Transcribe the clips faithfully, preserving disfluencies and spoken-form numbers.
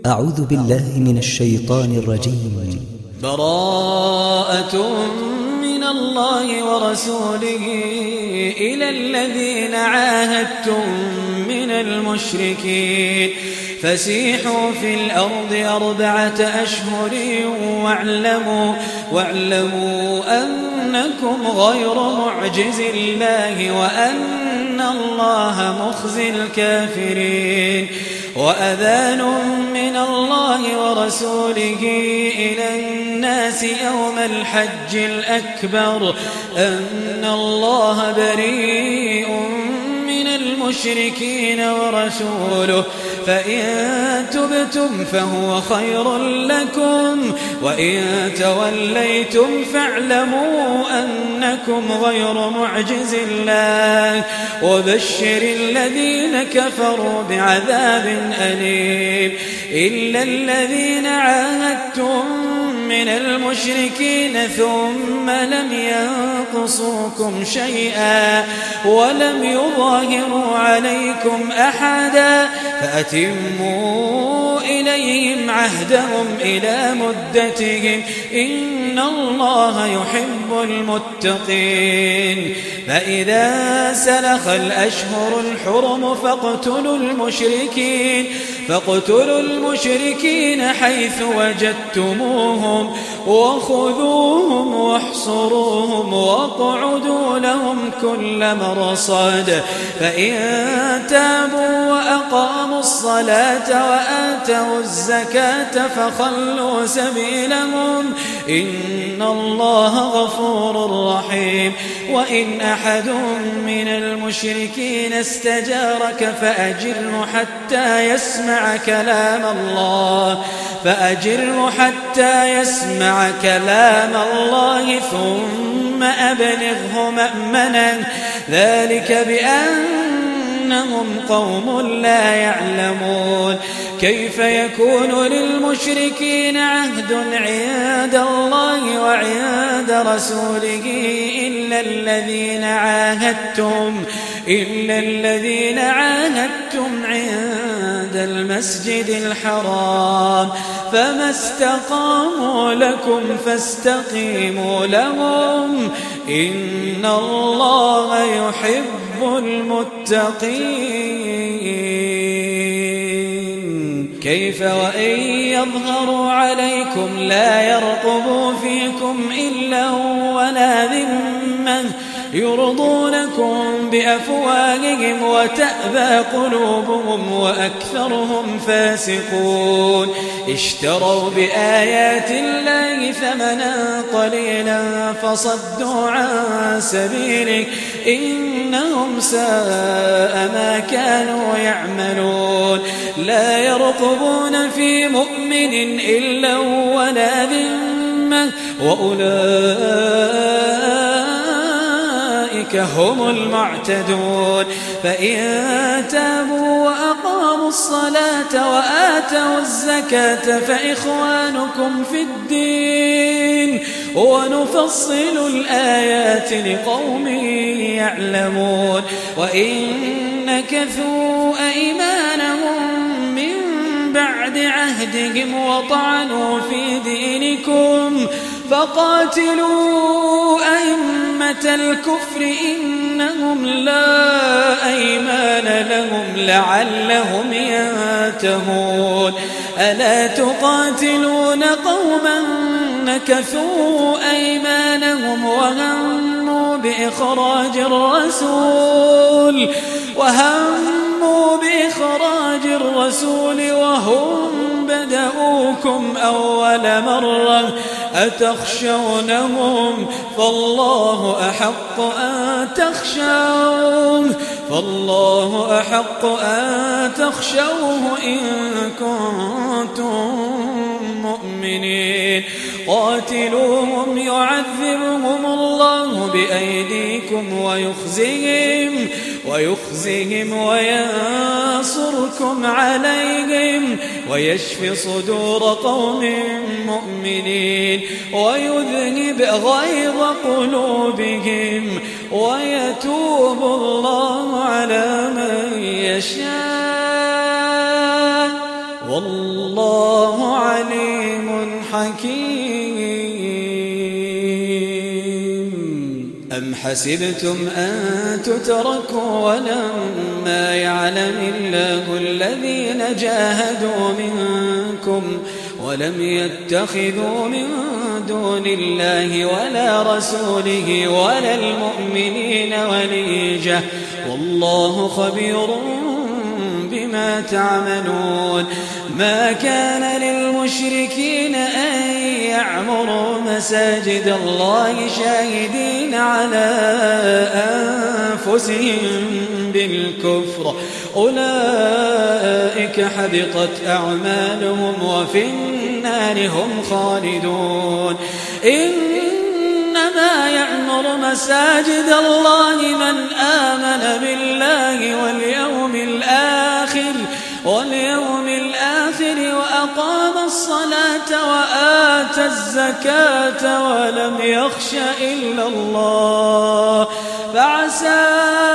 أعوذ بالله من الشيطان الرجيم. براءة من الله ورسوله إلى الذين عاهدتم من المشركين فسيحوا في الأرض أربعة أشهر واعلموا, واعلموا أنكم غير معجز الله وأن الله مخزي الكافرين. وأذان من الله ورسوله إلى الناس يوم الحج الأكبر أن الله بريء من المشركين ورسوله فإن تبتم فهو خير لكم وإن توليتم فاعلموا أنكم غير معجز الله وبشر الذين كفروا بعذاب أليم. إلا الذين عاهدتم من المشركين ثم لم ينقصوكم شيئا ولم يظاهروا عليكم أحدا فأتموا إليهم عهدهم إلى مدتهم إن الله يحب المتقين. فإذا سلخ الأشهر الحرم فاقتلوا المشركين فاقتلوا المشركين حيث وجدتموهم وخذوهم واحصروهم واقعدوا لهم كل مرصاد فإن تابوا وأقاموا الصلاة وآتوا الزكاة فخلوا سبيلهم إن الله غفور رحيم. وإن أحد من المشركين استجارك فأجره حتى يسمع كلام الله فأجره حتى يسمع كلام الله ثم أبلغه مأمنا ذلك بأنهم قوم لا يعلمون. كيف يكون للمشركين عهد عند الله وعند رسوله إلا الذين عاهدتم إلا الذين عاهدتم عند المسجد الحرام فما استقاموا لكم فاستقيموا لهم إن الله يحب المتقين. كيف وإن يظهروا عليكم لا يرقبوا فيكم إلا ولا ذمة يرضونكم بأفواههم وتأبى قلوبهم وأكثرهم فاسقون. اشتروا بآيات الله ثمنا قليلا فصدوا عن سبيله إنهم ساء ما كانوا يعملون. لا يرقبون في مؤمن إلا ولا ذمة وأولئك هم المعتدون. فإن تابوا وأقاموا الصلاة وآتوا الزكاة فإخوانكم في الدين ونفصل الآيات لقوم يعلمون. وإن نكثوا أيمانهم من بعد عهدهم وطعنوا في دينكم فقاتلوا أئمة الكفر إنهم لا أيمان لهم لعلهم ينتهون. ألا تقاتلون قوما نكثوا أيمانهم وهموا بإخراج الرسول وهموا بإخراج الرسول وهم بدأوكم أول مرة أتخشونهم فالله أحق أن تخشوه فالله أحق أن تخشوه إن كنتم مؤمنين. قاتلوهم يعذبهم الله بأيديكم ويخزيهم ويخزيهم وينصركم عليهم ويشفي صدور قوم مؤمنين ويذهب غيظ قلوبهم ويتوب الله على من يشاء والله عليم حكيم. أم حسبتم أن تتركوا ولما يعلم الله الذين جاهدوا منكم ولم يتخذوا من دون الله ولا رسوله ولا المؤمنين وليجة والله خبير بما تعملون. ما كان للمشركين أن يعمروا مساجد الله شاهدين على أنفسهم بالكفر أولئك حبطت أعمالهم وفي النار هم خالدون. إنما يعمر مساجد الله من آمن بالله واليوم الآخر واليوم الآخر وأقام الصلاة وآتى الزكاة ولم يخش إلا الله فعسى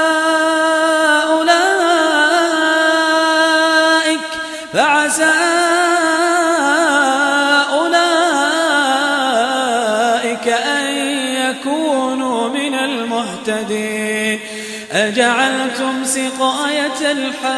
أولئك فعسى أولئك أن يكونوا من المهتدين. أجعلتم سقاية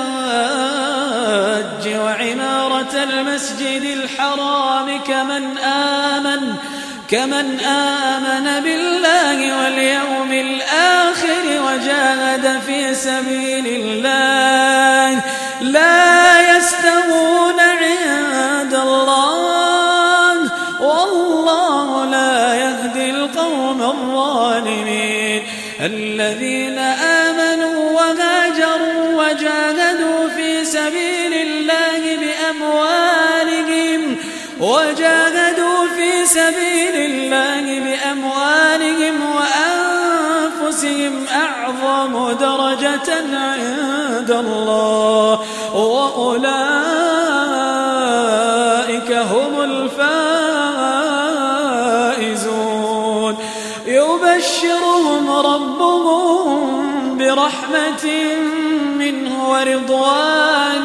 الحاج وعمارة المسجد الحرام كمن آمن كمن آمن بالله واليوم الآخر وجاهد في سبيل الله لا يستوون عند الله والله لا يهدي القوم الظالمين. الذين آمنوا وهاجروا وجاهدوا في سبيل الله بأموالهم وجاهدوا في سبيل الله بأموالهم وأنفسهم أعظم درجة عند الله وأولئك هم الفائزون. يبشرهم ربهم برحمة منه ورضوان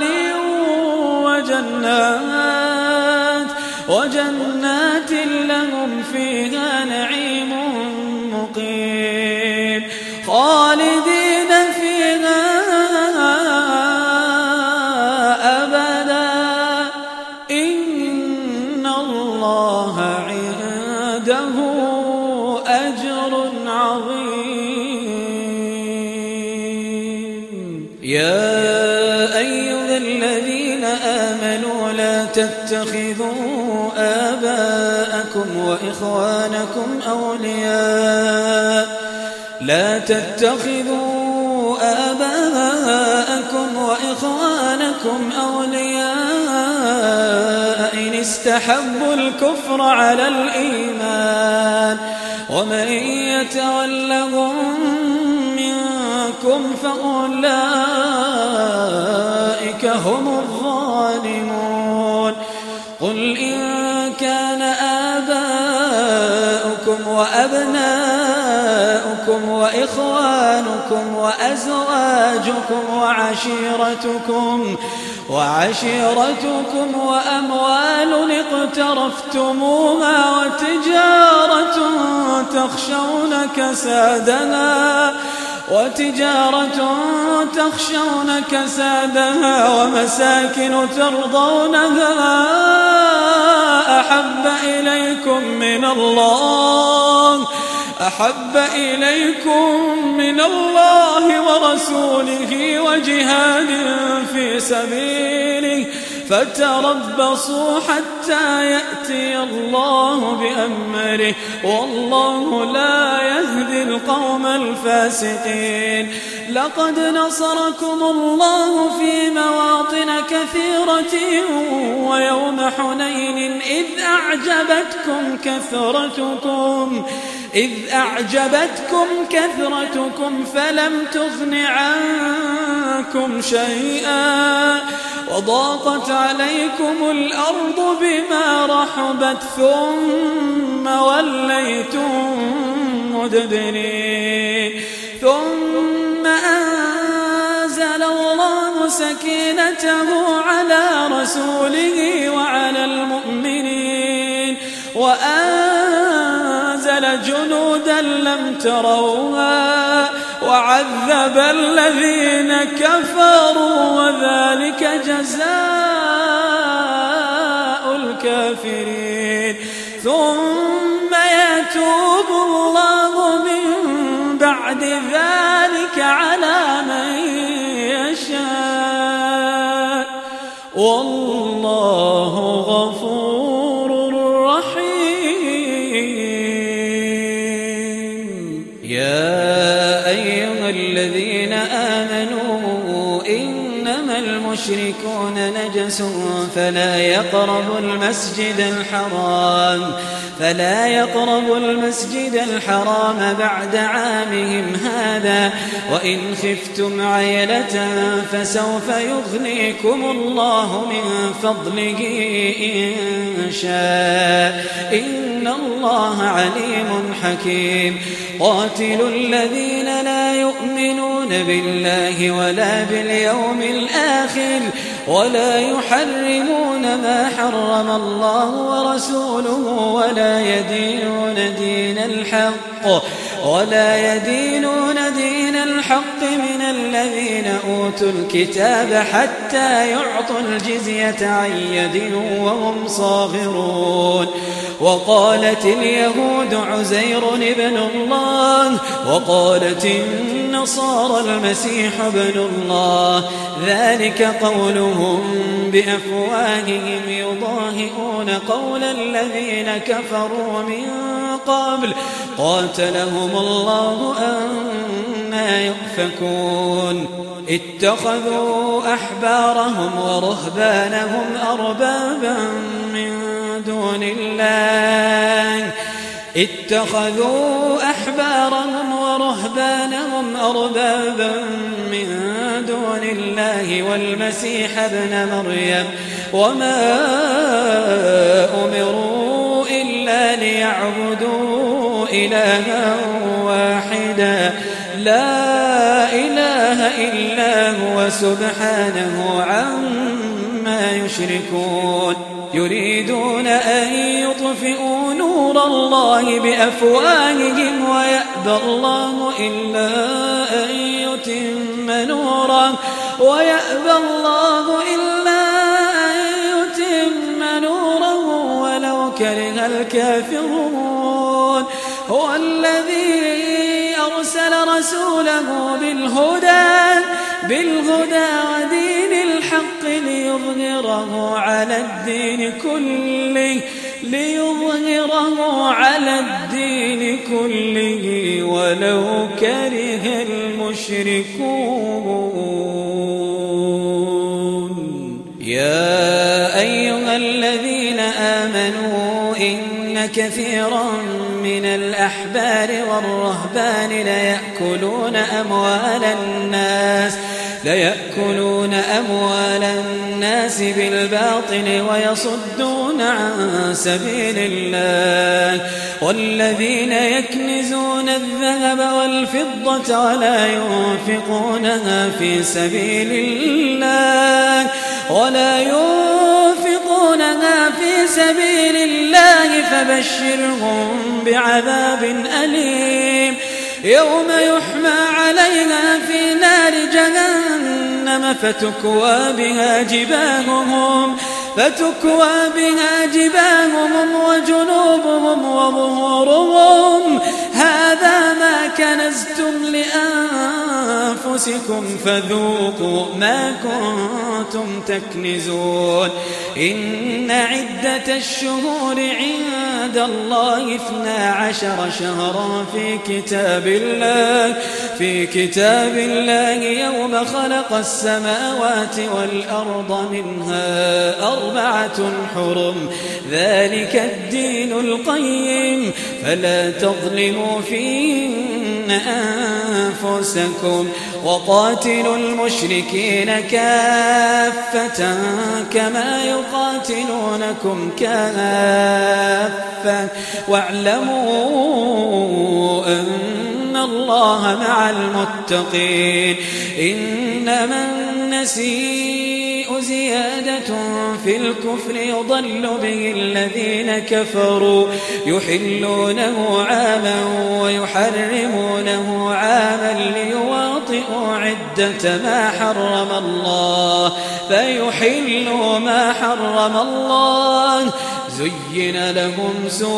وجنات وجنات لهم فيها نعيم مقيم خالدين فيها أبدا إن الله عنده أجر عظيم. يا أيها الذين آمنوا لا تتخذوا آباءكم وإخوانكم أولياء لا تتخذوا آباءكم وإخوانكم أولياء إن استحبوا الكفر على الإيمان ومن يتولهم منكم فأولئك هم الظالمون. قل إن كان آباؤكم وأبناؤكم وإخوانكم وأزواجكم وعشيرتكم وعشيرتكم وأموال اقترفتموها وتجارة تخشون كسادها وتجارة تخشون كسادها ومساكن ترضونها أحب إليكم من الله أحب إليكم من الله ورسوله وجهاد في سبيله فتربصوا حتى يأتي الله بأمره والله لا يهدي القوم الفاسقين. لقد نصركم الله في مواطن كثيرة ويوم حنين إذ أعجبتكم كثرتكم إذ أعجبتكم كثرتكم فلم تغن عنكم شيئا وضاقت عليكم الأرض بما رحبت ثم وليتم مدبرين ثم أنزل الله سكينته على رسوله وعلى المؤمنين وأنزل جنودا لم تروها وعذب الذين كفروا وذلك جزاء الكافرين ثم يتوب الله من بعد ذلك على من يشاء والله غفور رحيم. يا أيها الذين آمنوا إنما المشركون نجس فلا يقربوا المسجد الحرام فلا يقربوا المسجد الحرام بعد عامهم هذا وإن خفتم عيلة فسوف يغنيكم الله من فضله إن شاء إن الله عليم حكيم. قاتلوا الذين لا يؤمنون بالله ولا باليوم الآخر ولا يحرمون ما حرم الله ورسوله ولا يدينون دين الحق ولا يدينون دين الحق من الذين أوتوا الكتاب حتى يعطوا الجزية عن يد وهم صاغرون. وقالت اليهود عزير ابن الله وقالت النصارى المسيح ابن الله ذلك قولهم بأفواههم يضاهئون قول الذين كفروا من قبل قاتلهم الله أنى يؤفكون. اتخذوا أحبارهم ورهبانهم أربابا من دون الله اتخذوا أحبارهم ورهبانهم أربابا من دون الله والمسيح ابن مريم وما أمروا إلا ليعبدوا إلها واحدا لا إله إلا هو سبحانه عما يشركون. يريدون أن يطفئوا نور الله بأفواههم ويأبى الله إلا أن يتم نوره ويأبى الله إلا أن يتم نوره ولو كره الكافرون. هو الذي أرسل رسوله بالهدى بالهدى ودين الحق ليظهره على الدين كله ليظهره على الدين كله ولو كره المشركون. يا أيها الذين آمنوا إن كثيرا من الأحبار والرهبان ليأكلون أموال الناس ليأكلون أموال الناس بالباطل ويصدون عن سبيل الله والذين يكنزون الذهب والفضة ولا ينفقونها في سبيل الله ولا ينفقونها في سبيل الله فبشرهم بعذاب أليم يوم يحمى عليها في نار جهنم فتكوى بها جباههم فتكوى بها جباههم وجنوبهم وظهورهم هذا ما كنزتم لأنفسكم فذوقوا ما كنتم تكنزون. إن عدة الشهور عند الله اثنا عشر شهرا في كتاب الله في كتاب الله يوم خلق السماوات والأرض منها أربعة حرم ذلك الدين القيم فلا تظلموا فيهن أنفسكم وقاتلوا المشركين كافة كما يقاتلونكم كافة واعلموا أن الله مع المتقين. إنما النسيء زيادة في الكفر يضل به الذين كفروا يحلونه عاما ويحرمونه عاما ليواطئوا عدة ما حرم الله فيحلوا ما حرم الله. زين لهم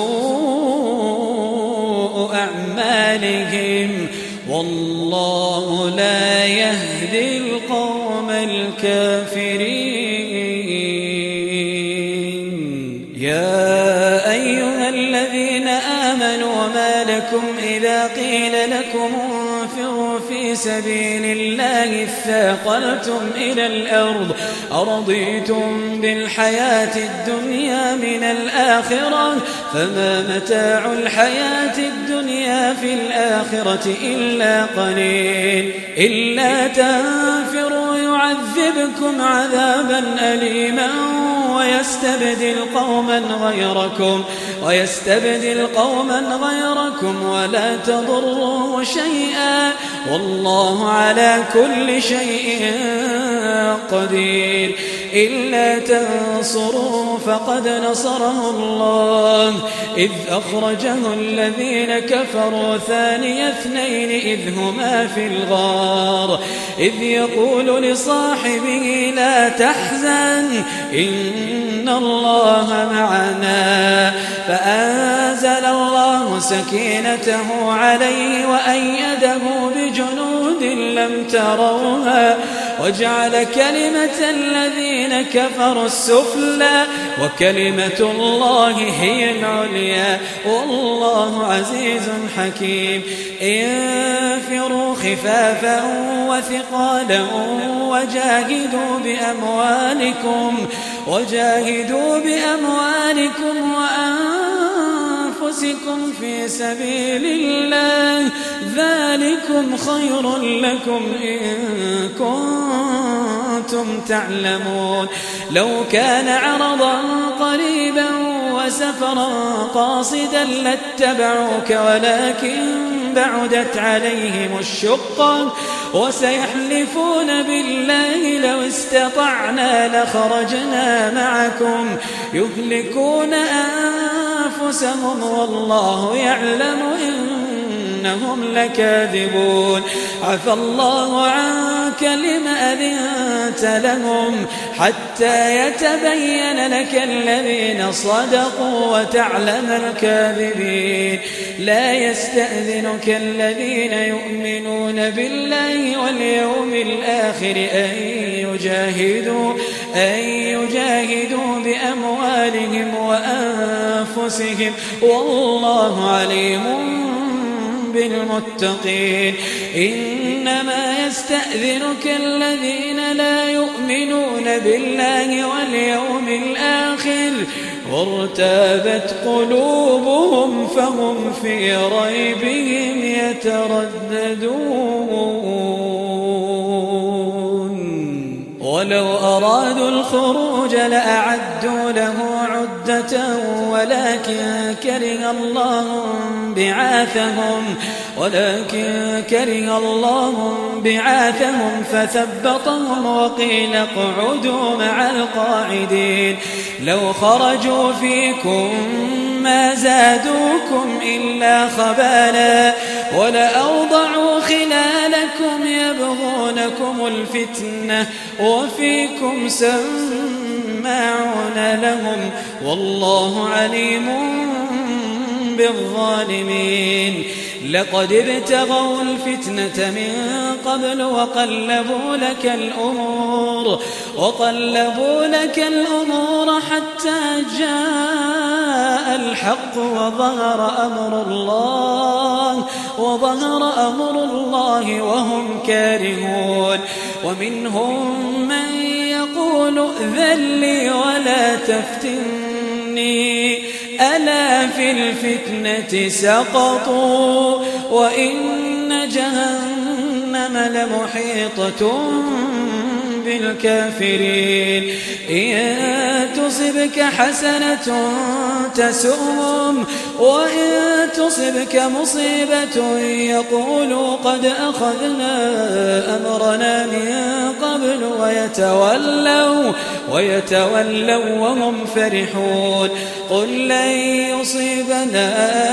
سوء أعمالهم والله لا يهدي القوم الكافرين. يا أيها الذين آمنوا ما لكم إذا قيل لكم انفروا في سبيل الله اثاقلتم إلى الأرض أرضيتم بالحياة الدنيا من الآخرة فما متاع الحياة الدنيا في الآخرة إلا قليل. إلا تنفروا يعذبكم عذابا أليما ويستبدل قوما غيركم ويستبدل قوما غيركم ولا تضروه شيئا والله على كل شيء قدير. إلا تنصروه فقد نصره الله إذ أخرجه الذين كفروا ثاني اثنين إذ هما في الغار إذ يقول لصاحبه لا تحزن إن الله معنا فأنزل الله سكينته عليه وأيده بجنود لم تروها وجعل كلمة الذين كفروا السفلى وكلمة الله هي العليا والله عزيز حكيم. انفروا خفافا وثقالا وجاهدوا بأموالكم وجاهدوا بأموالكم وأنفسكم في سبيل الله ذلكم خير لكم إن كنتم تعلمون. لو كان عرضا قريبا وسفرا قاصدا لاتبعوك ولكن بعدت عليهم الشقة وسيحلفون بالله لو استطعنا لخرجنا معكم يهلكون أنفسهم والله يعلم إنهم لكاذبون. عفى الله عنك لما أذنت لهم حتى يتبين لك الذين صدقوا وتعلم الكاذبين. لا يستأذنك الذين يؤمنون بالله واليوم الآخر أن يجاهدوا أن يجاهدوا بأموالهم وأنفسهم والله عليم بالمتقين. إنما يستأذنك الذين لا يؤمنون بالله واليوم الآخر وارتابت قلوبهم فهم في ريبهم يترددون. ولو أرادوا الخروج لأعدوا له عدة ولكن كره الله بعاثهم ولكن كره الله بعاثهم فثبطهم وقيل اقعدوا مع القاعدين. لو خرجوا فيكم ما زادوكم إلا خبالا ولأوضعوا خلالكم يبغونكم الفتنة وفيكم سماعون لهم والله عليم بالظالمين. لقد ابتغوا الفتنة من قبل وقلبوا لك الأمور وقلبوا لك الأمور حتى جاء الحق وظهر أمر الله وظهر أمر الله وهم كارهون. ومنهم من يقول ائذن لي ولا تفتني ألا في الفتنة سقطوا وإن جهنم لمحيطة بالكافرين إن تصبك حسنة تسؤهم وإن تصبك مصيبة يقولوا قد أخذنا أمرنا من قبل ويتولوا, ويتولوا وهم فرحون قل لن يصيبنا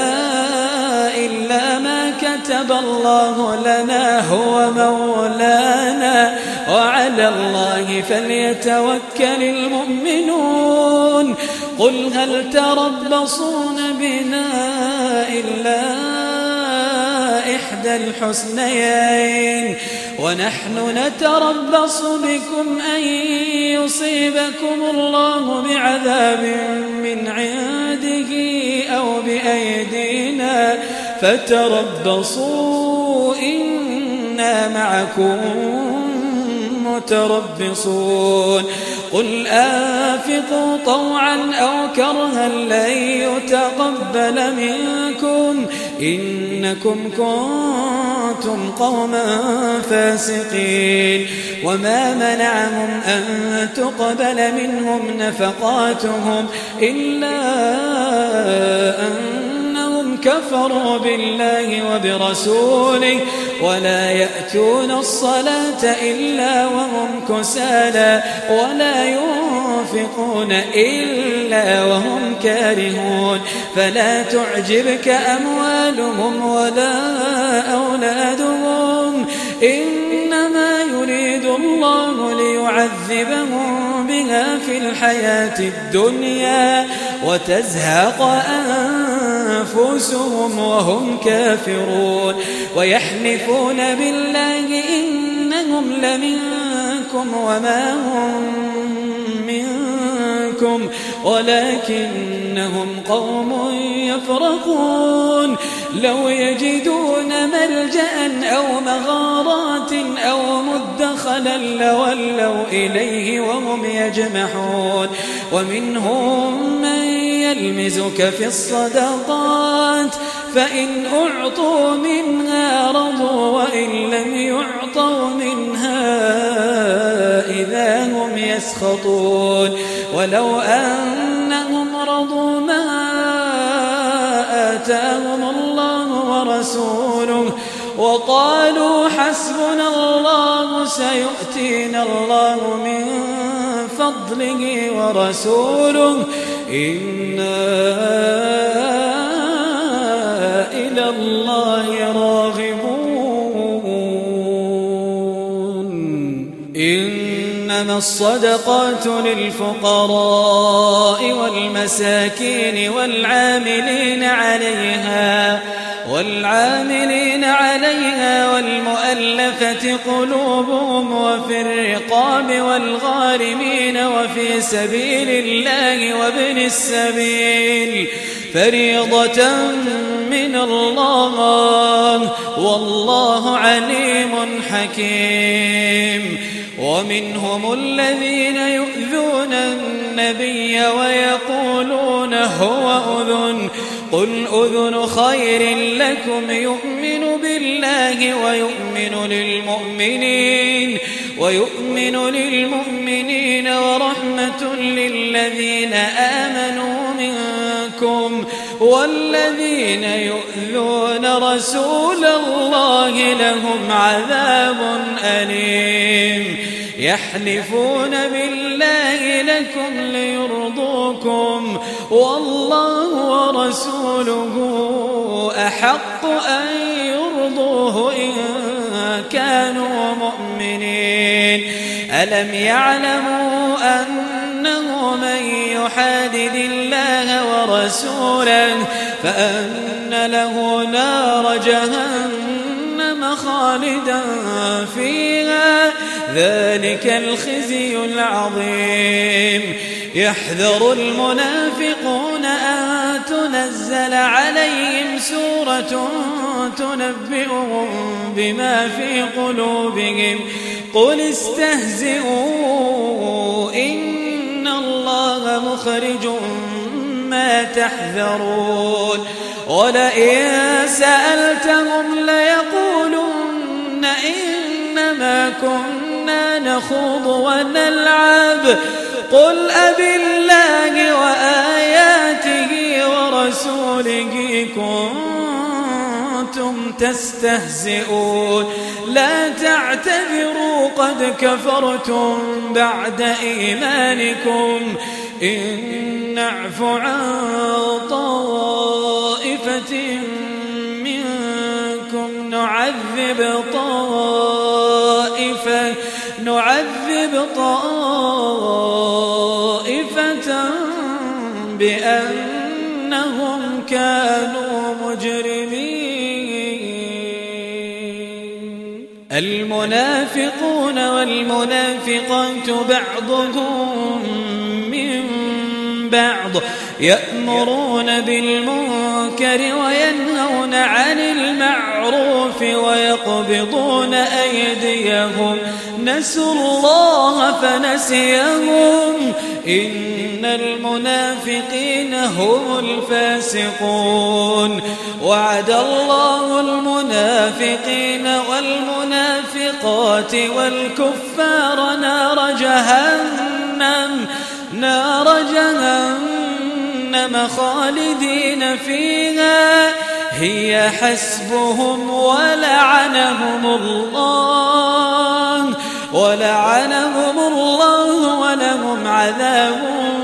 إلا ما كتب الله لنا هو مولانا وعلى الله فليتوكل المؤمنون قل هل تربصون بنا إلا إحدى الحسنيين ونحن نتربص بكم أن يصيبكم الله بعذاب من عنده أو بأيدينا فتربصوا إنا معكم متربصون قل أنفقوا طوعا أو كرها لن يتقبل منكم إنكم كنتم قوما فاسقين وما منعهم أن تقبل منهم نفقاتهم إلا أنهم كفروا بالله وبرسوله ولا يأتون الصلاة إلا وهم كسالى ولا ينفقون إلا وهم كارهون فلا تعجبك أموالهم ولا أولادهم إنما يريد الله ليعذبهم بها في الحياة الدنيا وتزهق أنفسهم وهم كافرون ويحلفون بالله إنهم لمنكم وما هم منكم ولكنهم قوم يفرقون لو يجدون ملجأ أو مغارات أو مدخلا لولوا إليه وهم يجمحون ومنهم من يلمزك في الصدقات فإن أعطوا منها رضوا وإن لم يعطوا منها إذا هم يسخطون ولو أنهم رضوا ما آتاهم الله ورسوله وقالوا حسبنا الله سيؤتينا الله من فضله ورسوله إنا إلى الله راغبون إنما الصدقات للفقراء والمساكين والعاملين عليها والعاملين عليها والمؤلفة قلوبهم وفي الرقاب والغارمين وفي سبيل الله وابن السبيل فريضة من الله والله عليم حكيم ومنهم الذين يؤذون النبي ويقولون هو أذن قل أذن خير لكم يؤمن بالله ويؤمن للمؤمنين ويؤمن للمؤمنين ورحمة للذين آمنوا منكم والذين يؤذون رسول الله لهم عذاب أليم يحلفون بالله لكم ليرضوكم والله ورسوله أحق أن يرضوه إن كانوا مؤمنين ألم يعلموا أنه من يحادد الله ورسوله فأن له نار جهنم خالدا فيها ذلك الخزي العظيم يحذر المنافقون أن تنزل عليهم سورة تنبئهم بما في قلوبهم قل استهزئوا إن الله مخرج ما تحذرون ولئن سألتهم ليقولن إنما كنا كنا نخوض ونلعب قل أبالله وآياته ورسوله كنتم تستهزئون لا تعتذروا قد كفرتم بعد إيمانكم إن نعف عن طائفة منكم نعذب طائفة نعذب طائفة بأنهم كانوا مجرمين المنافقون والمنافقات بعضهم من بعض يأمرون بالمنكر وينهون عن المعروف ويقبضون أيديهم نسوا الله فنسيهم إن المنافقين هم الفاسقون وعد الله المنافقين والمنافقات والكفار نار جهنم نار جهنم خالدين فيها هي حسبهم ولعنهم الله ولعنهم الله ولهم عذاب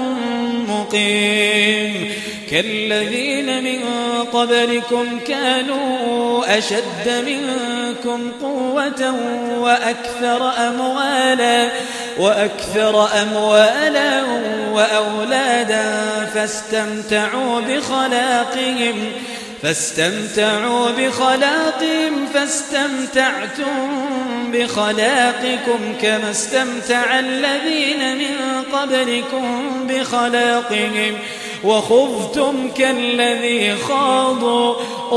مقيم كالذين من قبلكم كانوا أشد منكم قوة وأكثر أموالا وأكثر أموالا وأولادا فاستمتعوا بخلاقهم فاستمتعوا بخلاقهم فاستمتعتم بخلاقكم كما استمتع الذين من قبلكم بخلاقهم وخضتم كالذي خاضوا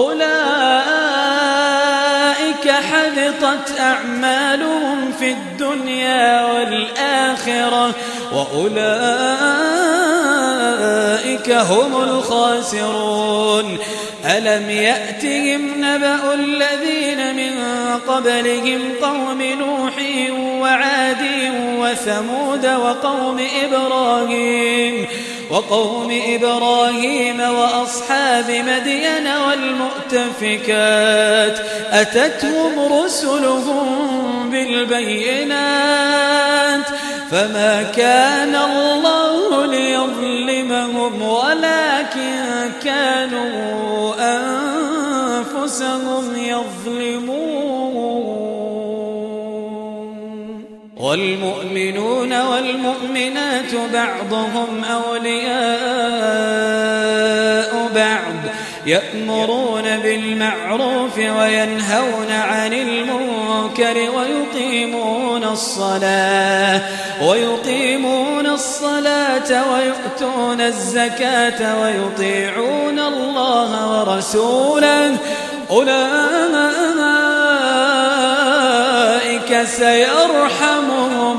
أولئك حبطت أعمالهم في الدنيا والآخرة وأولئك هم الخاسرون ألم يأتهم نبأ الذين من قبلهم قوم نوح وعاد وثمود وقوم إبراهيم وقوم إبراهيم وأصحاب مدين والمؤتفكات أتتهم رسلهم بالبينات فما كان الله ليظلمهم ولكن كانوا أنفسهم يظلمون والمؤمنون والمؤمنات بعضهم أولياء بعض يأمرون بالمعروف وينهون عن المنكر ويقيمون الصلاة ويقيمون الصلاة ويؤتون الزكاة ويطيعون الله ورسوله أولئك سيرحمهم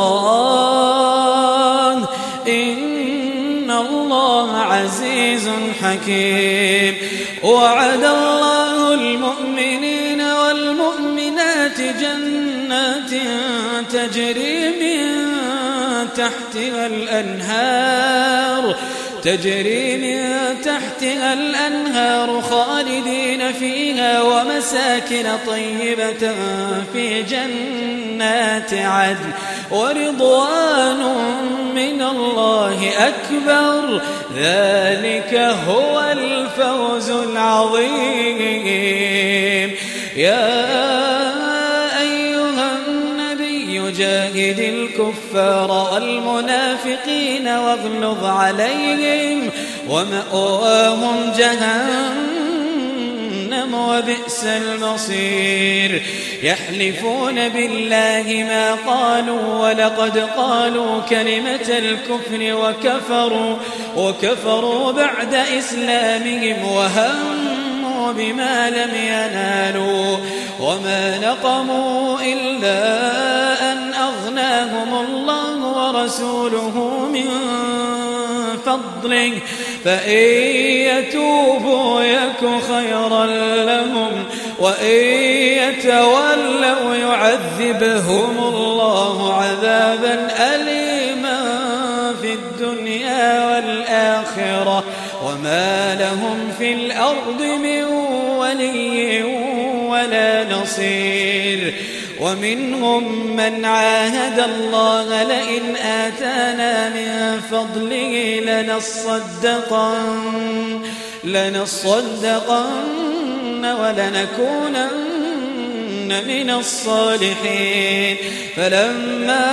الله إن الله عزيز حكيم وعد الله المؤمنين والمؤمنات جنات تجري من تحتها الأنهار تجري من تحتها الأنهار خالدين فيها ومساكن طيبة في جنات عدن ورضوان من الله أكبر ذلك هو الفوز العظيم يا جاهد الكفار والمنافقين واغلظ عليهم ومأواهم جهنم وبئس المصير يحلفون بالله ما قالوا ولقد قالوا كلمة الكفر وكفروا وكفروا بعد إسلامهم وهموا بما لم ينالوا وما نقموا إلا أن أغناهم الله ورسوله من فضله فإن يتوبوا يك خيرا لهم وإن يتولوا يعذبهم الله عذابا أليما في الدنيا والآخرة وما لهم في الأرض من ولي ولا نصير. ومنهم من عاهد الله لئن آتانا من فضله لنصدقن لنصدقن ولنكونن من الصالحين فلما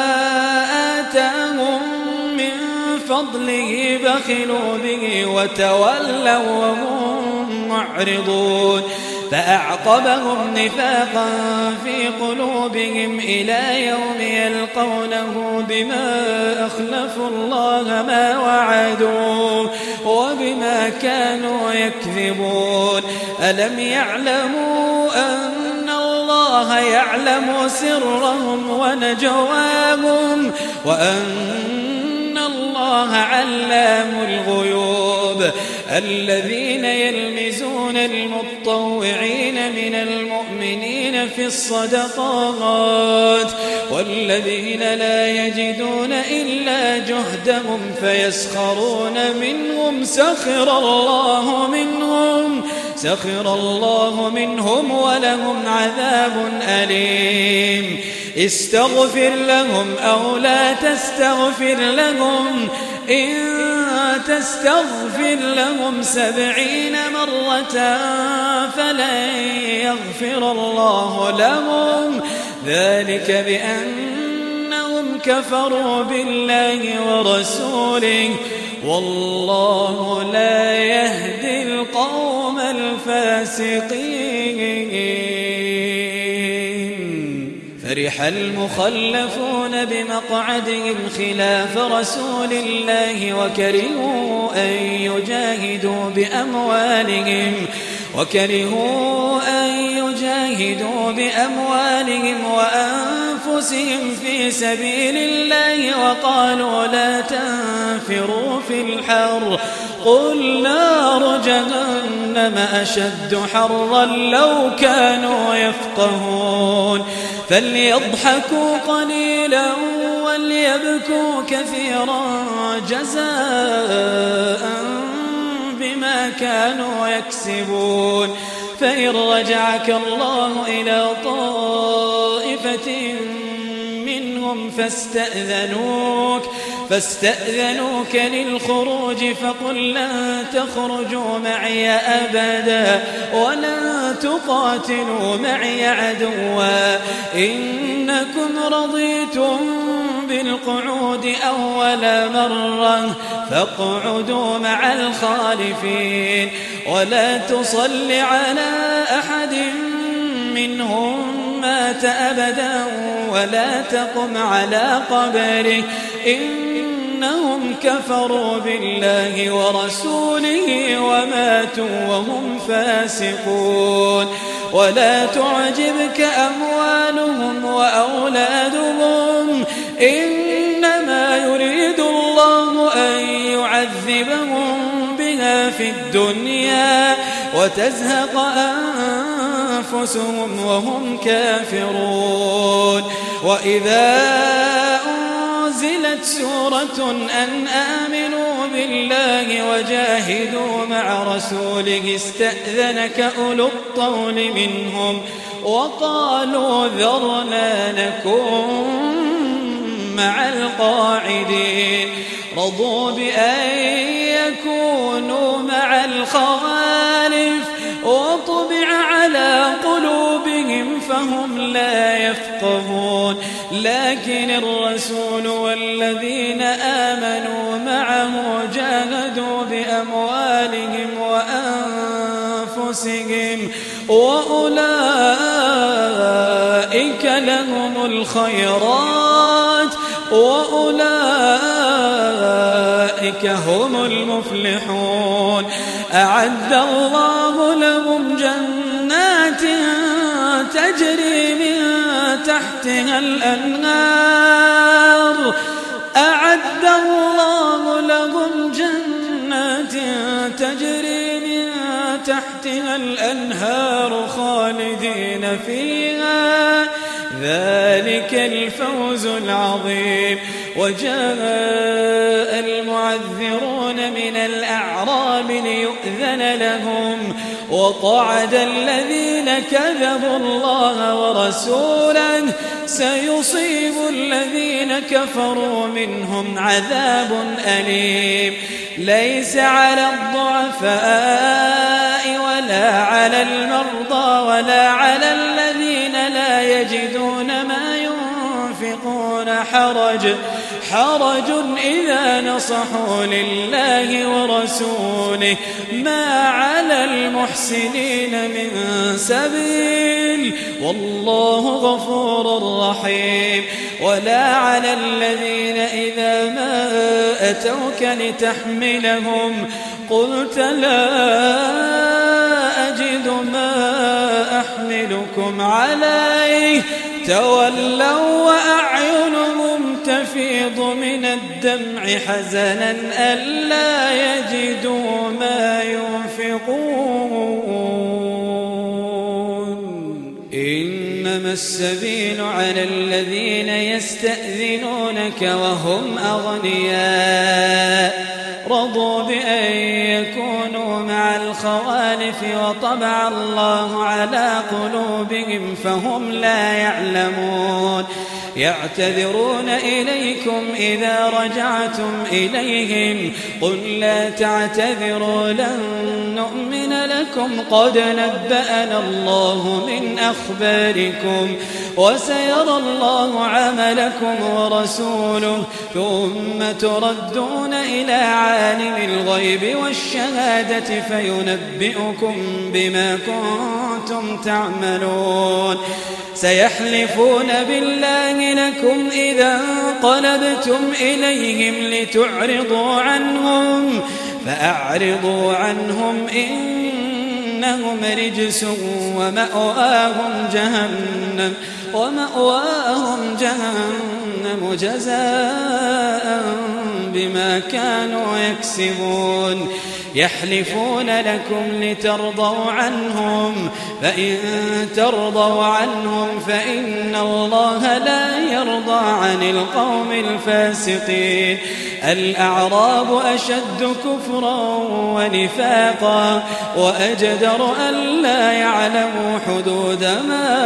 آتاهم من فضله بخلوا به وتولوا وهم معرضون فأعقبهم نفاقا في قلوبهم إلى يوم يلقونه بما أخلفوا الله ما وعدوه وبما كانوا يكذبون. ألم يعلموا أن الله يعلم سرهم ونجواهم وأن الله علام الغيوب. الذين يلمزون المطوعين من المؤمنين في الصدقات والذين لا يجدون إلا جهدهم فيسخرون منهم سخر الله منهم سخر الله منهم ولهم عذاب أليم. استغفر لهم أو لا تستغفر لهم إن تستغفر لهم سبعين مرة فلن يغفر الله لهم ذلك بأنهم كفروا بالله ورسوله والله لا يهدي القوم الفاسقين. فرح المخلفون بمقعدهم خلاف رسول الله وكرهوا أن يجاهدوا بأموالهم وكرهوا أن يجاهدوا بأموالهم وأنفسهم في سبيل الله وقالوا لا تنفروا في الحر قل نار جهنم أشد حرا لو كانوا يفقهون. فليضحكوا قليلا وليبكوا كثيرا جزاء بما كانوا يكسبون. فإن رجعك الله إلى طائفة منهم فاستأذنوك فاستأذنوك للخروج فقل لن تخرجوا معي أبدا ولن تقاتلوا معي عدوا إنكم رضيتم بالقعود أول مرة فاقعدوا مع الخالفين ولا تصل على أحد منهم مات أبدا ولا تقم على قبره إنهم كفروا بالله ورسوله وماتوا وهم فاسقون. ولا تعجبك أموالهم وأولادهم إنما يريد الله أن يعذبهم بها في الدنيا وتزهق أنفسهم وهم كافرون. وإذا أنزلت سورة أن آمنوا بالله وجاهدوا مع رسوله استأذنك أولو الطول منهم وقالوا ذرنا نكن مع القاعدين رضوا بأن يكونوا مع الخوالف وطبع على قلوبهم فهم لا يفقهون. لكن الرسول والذين آمنوا معه جاهدوا بأموالهم وأنفسهم وأولئك لهم الخيرات وأولئك هم المفلحون. أعد الله لهم جنات تجري من تحتها الأنهار أعد الله لهم جنات تجري من تحتها الأنهار خالدين فيها ذلك الفوز العظيم. وجاء المعذرون من الأعراب ليؤذن لهم وقعد الذين كذبوا الله ورسوله سيصيب الذين كفروا منهم عذاب أليم. ليس على الضعفاء ولا على المرضى ولا على الذين لا يجدون ما ينفقون حرج حرج إذا نصحوا لله ورسوله ما على المحسنين من سبيل والله غفور رحيم. ولا على الذين إذا ما أتوك لتحملهم قلت لا أجد ما أحملكم عليه تولوا وأعينهم تفيض من الدمع حزنا ألا يجدوا ما ينفقون. إنما السبيل على الذين يستأذنونك وهم أغنياء رضوا بأن يكونوا مع الخوالف وطبع الله على قلوبهم فهم لا يعلمون. يعتذرون إليكم إذا رجعتم إليهم قل لا تعتذروا لن نؤمن لكم قد نبأنا الله من أخباركم وسيرى الله عملكم ورسوله ثم تردون إلى عالم الغيب والشهادة فينبئكم بما كنتم تعملون. سيحلفون بالله لكم إذا انقلبتم إليهم لتعرضوا عنهم فأعرضوا عنهم إنهم رجس ومأواهم جهنم ومأواهم جهنم جزاء بما كانوا يكسبون. يحلفون لكم لترضوا عنهم فإن ترضوا عنهم فإن الله لا يرضى عن القوم الفاسقين. الأعراب أشد كفرا ونفاقا وأجدر ألا يعلموا حدود ما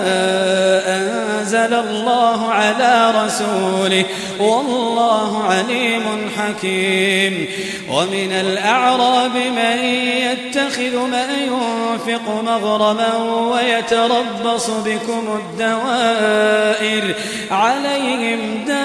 أنزل الله على رسوله والله عليم حكيم. ومن الأعراب من يتخذ ما ينفق مغرما ويتربص بكم الدوائر عليهم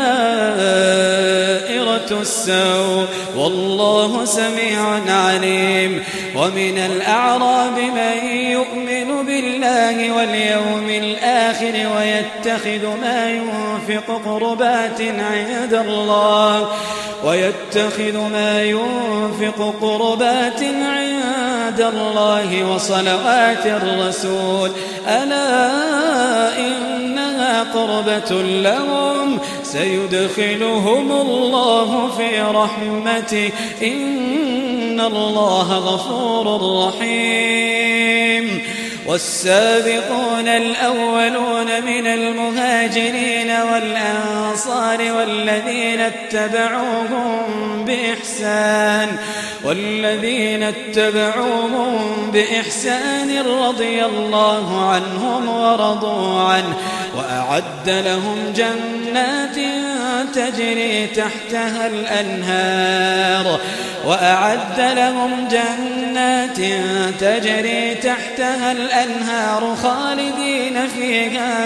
دائرة السوء والله سميع عليم. ومن الأعراب من يؤمن بالله واليوم الآخر ويتخذ ما ينفق قربات عند الله ويتخذ ما ينفق قربات عند الله وصلوات الرسول ألا إنها قربة لهم سيدخلهم الله في رحمته إن الله غفور رحيم. والسابقون الأولون من المهاجرين والأنصار والذين اتبعوهم بإحسان والذين اتبعوهم بإحسان رضي الله عنهم ورضوا عنه وأعد لهم جنات تجري تحتها الأنهار وأعد لهم جنات تجري تحتها الأنهار خالدين فيها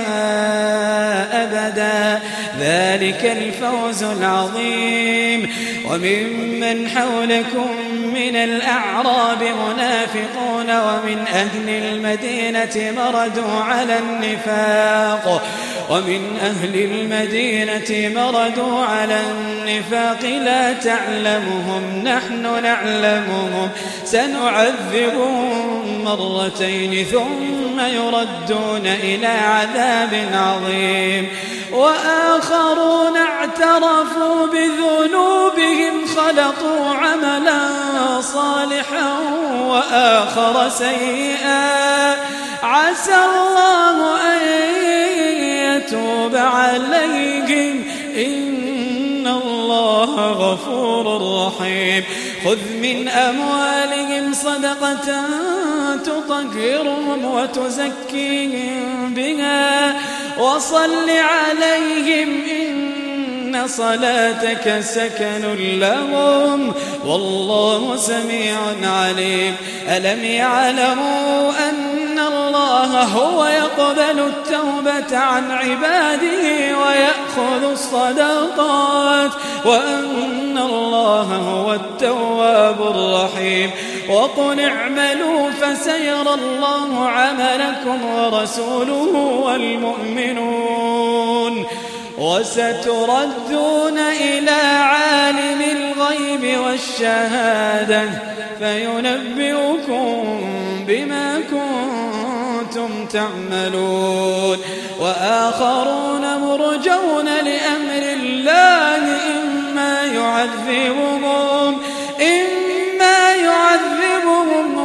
أبدا ذلك الفوز العظيم. وممن حولكم من الأعراب منافقون ومن أهل المدينة مردوا على النفاق ومن أهل المدينة مردوا على النفاق لا تعلمهم نحن نعلمهم سنعذبهم مرتين ثم يردون إلى عذاب عظيم. وآخرون اعترفوا اعترفوا بذنوبهم خلطوا عملا صالحا وآخر سيئا عسى الله أن يتوب عليهم إن الله غفور رحيم خذ من أموالهم صدقة تطهرهم وتزكيهم بها وصل عليهم إن صلاتك سكن لهم والله سميع عليم ألم يعلموا أن الله هو يقبل التوبة عن عباده ويأخذ الصدقات وأن الله هو التواب الرحيم وقل اعملوا فسيرى الله عملكم ورسوله والمؤمنون وستردون إلى عالم الغيب والشهادة فينبئكم بما كنتم تعملون وآخرون مرجون لأمر الله إما يعذبهم إما يعذبهم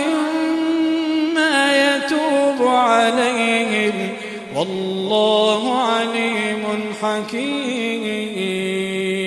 وإما يتوب عليهم والله عليم حكيم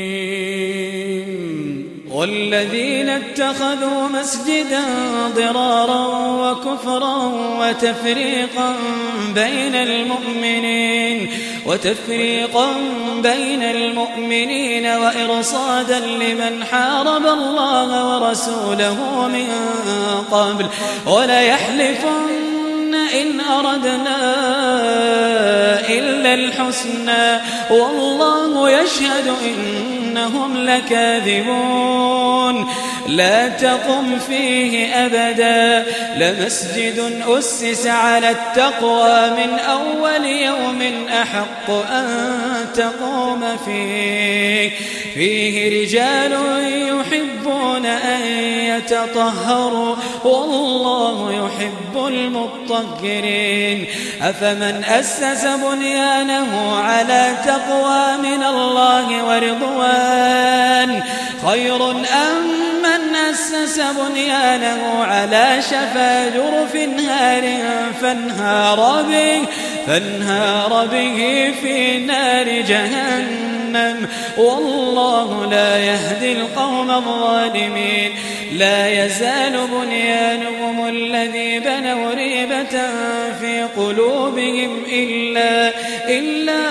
والذين اتخذوا مسجدا ضرارا وكفرا وتفريقا بين المؤمنين وتفريقا بين المؤمنين وإرصادا لمن حارب الله ورسوله من قبل وليحلفن إن أردنا إلا الحسنى والله يشهد إنهم لكاذبون لا تقم فيه أبدا لمسجد أسس على التقوى من أول يوم أحق أن تقوم فيه فيه رجال يحبون أن يتطهروا والله يحب المطهرين أفمن أسس بنيانه على تقوى من الله ورضوان خير أم من أسس بنيانه على شفا جرف هار فانهار به, فانهار به في نار جهنم والله لا يهدي القوم الظالمين لا يزال بنيانهم الذي بنوا ريبة في قلوبهم إلا, إلا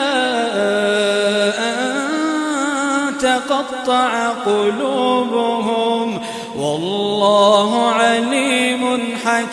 أن تقطع قلوبهم والله عليم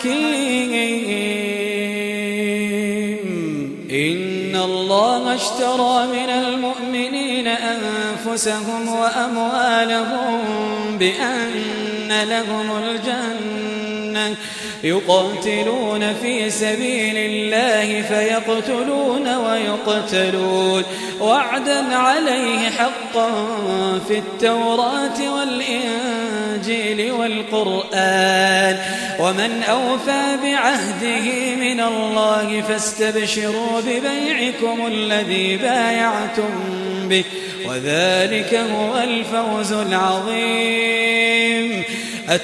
حكيم إن الله اشترى من المؤمنين أنفسهم وأموالهم بأن لهم الجنة يقاتلون في سبيل الله فيقتلون ويقتلون وعدا عليه حقا في التوراة والإنجيل والقرآن ومن أوفى بعهده من الله فاستبشروا ببيعكم الذي بايعتم به وذلك هو الفوز العظيم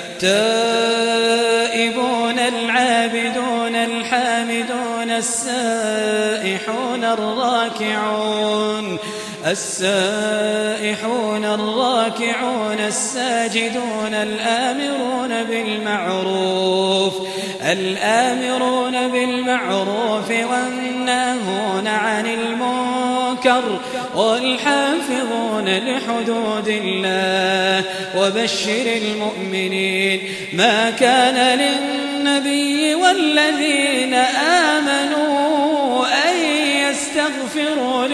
التائبون العابدون الحامدون السائحون الراكعون السائحون الراكعون الساجدون الآمرون بالمعروف الآمرون بالمعروف والناهون عن المنكر والحافظون لحدود الله وبشر المؤمنين ما كان للنبي والذين آمنوا أن يستغفروا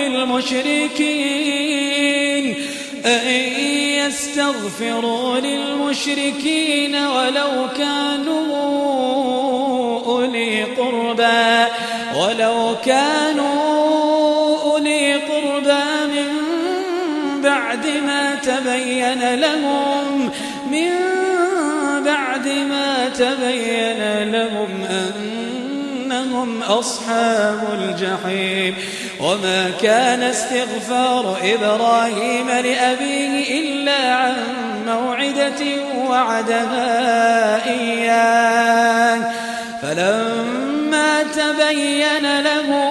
للمشركين أن يستغفروا للمشركين ولو كانوا أولي قربى ولو كانوا أولي قربى من بعد ما تبين لهم من بعد ما تبين لهم أن إنهم أصحاب الجحيم. وما كان استغفار إبراهيم لأبيه إلا عن موعدة وعدها إياه فلما تبين له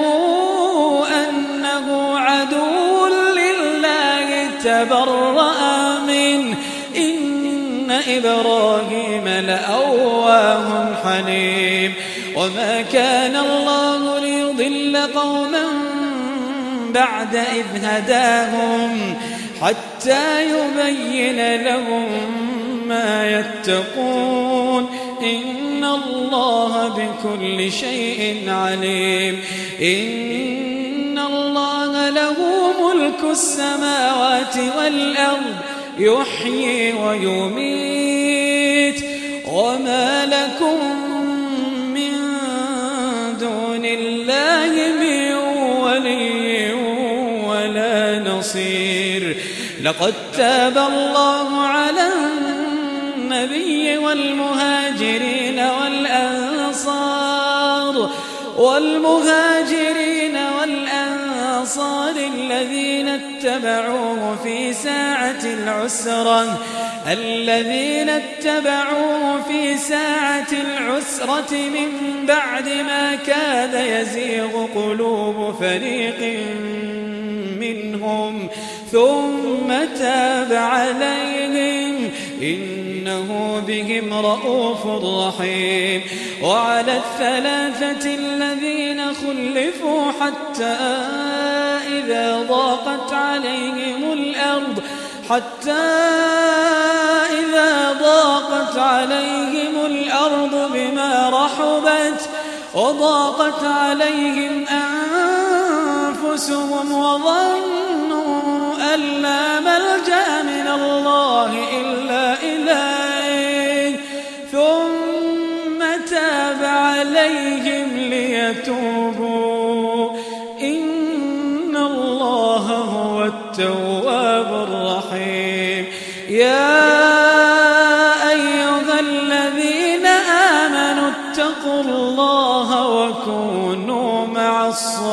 أنه عدو لله تبرأ منه إن إبراهيم لأواه حليم. وما كان الله ليضل قوما بعد إذ هداهم حتى يبين لهم ما يتقون إن الله بكل شيء عليم. إن الله له ملك السماوات والأرض يحيي ويميت وما لكم من دون الله من ولي ولا نصير. لقد تاب الله على النبي والمهاجرين والأنصار والمهاجرين والأنصار الذين اتبعوه في ساعة العسرة الذين اتبعوه في ساعة العسرة من بعد ما كاد يزيغ قلوب فريق منهم ثم تاب عليهم إنه بهم رءوف رحيم. وعلى الثلاثة الذين خلفوا حتى إذا ضاقت عليهم الأرض حتى إذا ضاقت عليهم الأرض بما رحبت وضاقت عليهم أنفسهم وظنوا أن لا ملجأ من الله إلا إليه ثم تاب عليهم ليتوبوا إن الله هو التواب الرحيم. يا أيها الذين آمنوا اتقوا الله وكونوا مع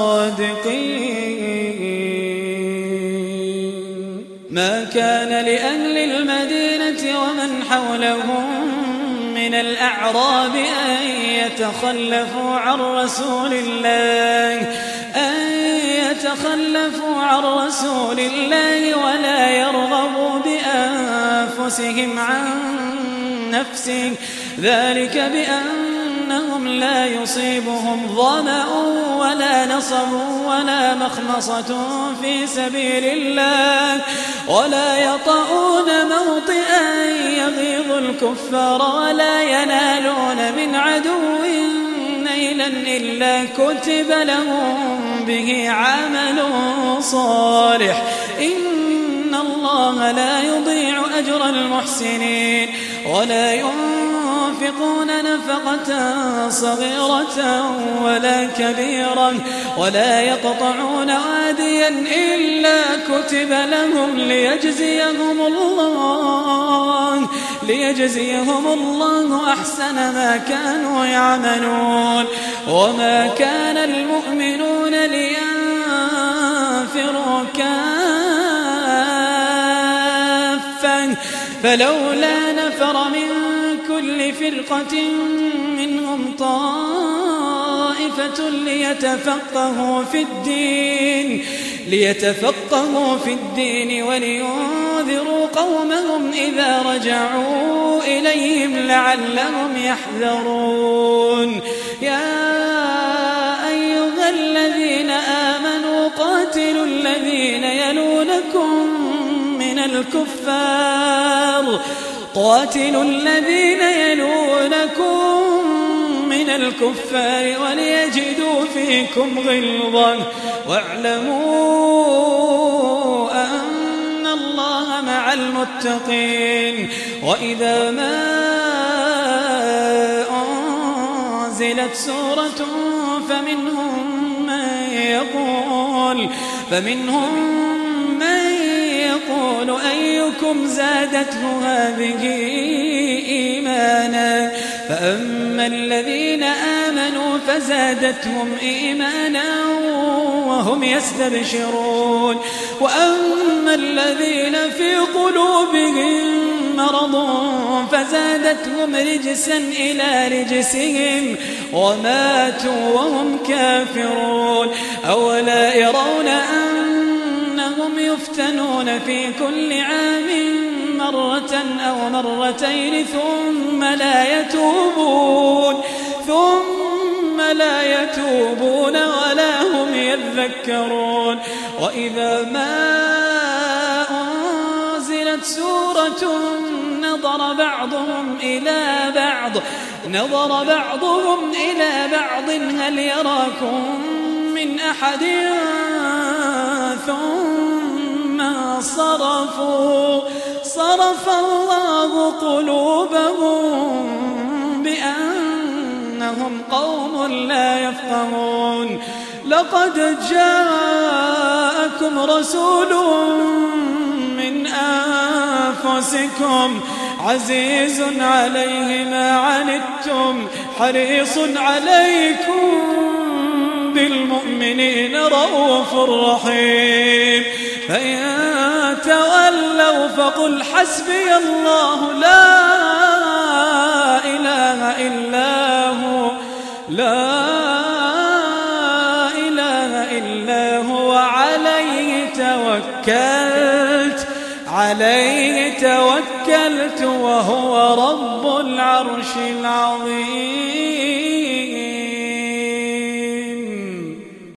الصادقين. ما كان لأهل المدينة ومن حولهم من الأعراب أن يتخلفوا عن رسول الله أن يتخلفوا عن رسول الله ولا يرغبوا بأنفسهم عن نفسه ذلك بأنهم لا يصيبهم ظمأ ولا نصب ولا مخمصة في سبيل الله ولا يطؤون موطئا يغيظ الكفار ولا ينالون من عدو نيلا إلا كتب لهم به عمل صالح إن الله لا يضيع أجر المحسنين. ولا ينفقون نفقة صغيرة ولا كبيرة ولا يقطعون واديا إلا كتب لهم ليجزيهم الله ليجزيهم الله أحسن ما كانوا يعملون. وما كان المؤمنون لينفروا كافة فلولا نفر من كل فرقة منهم طائفة ليتفقهوا في الدين ليتفقهوا في الدين ولينذروا قومهم إذا رجعوا إليهم لعلهم يحذرون. يا أيها الذين آمنوا قاتلوا الذين يلونكم من الكفار قاتلوا الذين يلونكم من الكفار وليجدوا فيكم غلظة واعلموا أن الله مع المتقين. وإذا ما أنزلت سورة فمنهم من يقول فمنهم من يقول أيكم زادته هذه إيمانا فأما فأما الذين آمنوا فزادتهم إيمانا وهم يستبشرون وأما الذين في قلوبهم مرض فزادتهم رجسا إلى رجسهم وماتوا وهم كافرون أولا يرون أنهم يفتنون في كل عام مرة أو مرتين ثم لا يتوبون ثم لا يتوبون ولا هم يذكرون وإذا ما أنزلت سورة نظر بعضهم إلى بعض نظر بعضهم إلى بعض هل يراكم من أحد ثم صرفوا صرف الله قلوبهم بأنهم قوم لا يفقهون لقد جاءكم رسول من أنفسكم عزيز عليه ما عنتم حريص عليكم بالمؤمنين رؤوف رحيم فإن تولوا فقل حسبي الله لا إله إلا هو لا إله إلا هو عليه توكلت عليه توكلت وهو رب العرش العظيم.